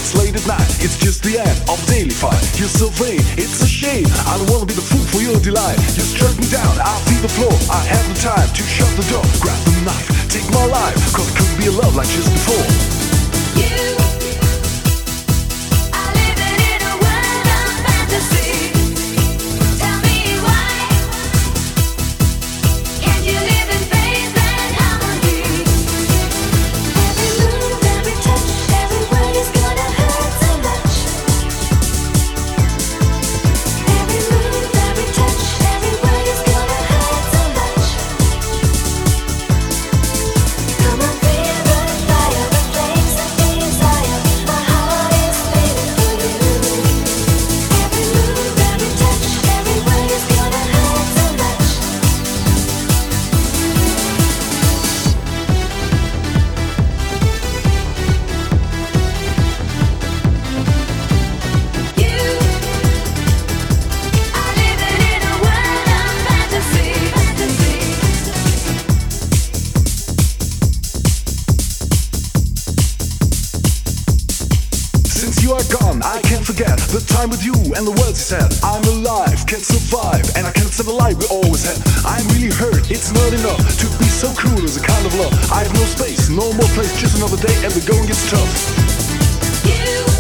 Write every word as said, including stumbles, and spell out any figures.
it's late at night, it's just the end of daily fight. You're so vain, it's a shame, I don't wanna be the fool for your delight. You struck me down, I feel the floor, I have the time to shut the door. Grab the knife, take my life, cause it couldn't be a love like just before. You You are gone, I can't forget the time with you and the words you said. I'm alive, can survive, and I can't stand the life we always had. I'm really hurt, it's not enough to be so cruel as a kind of love. I have no space, no more place, just another day and the going gets tough. You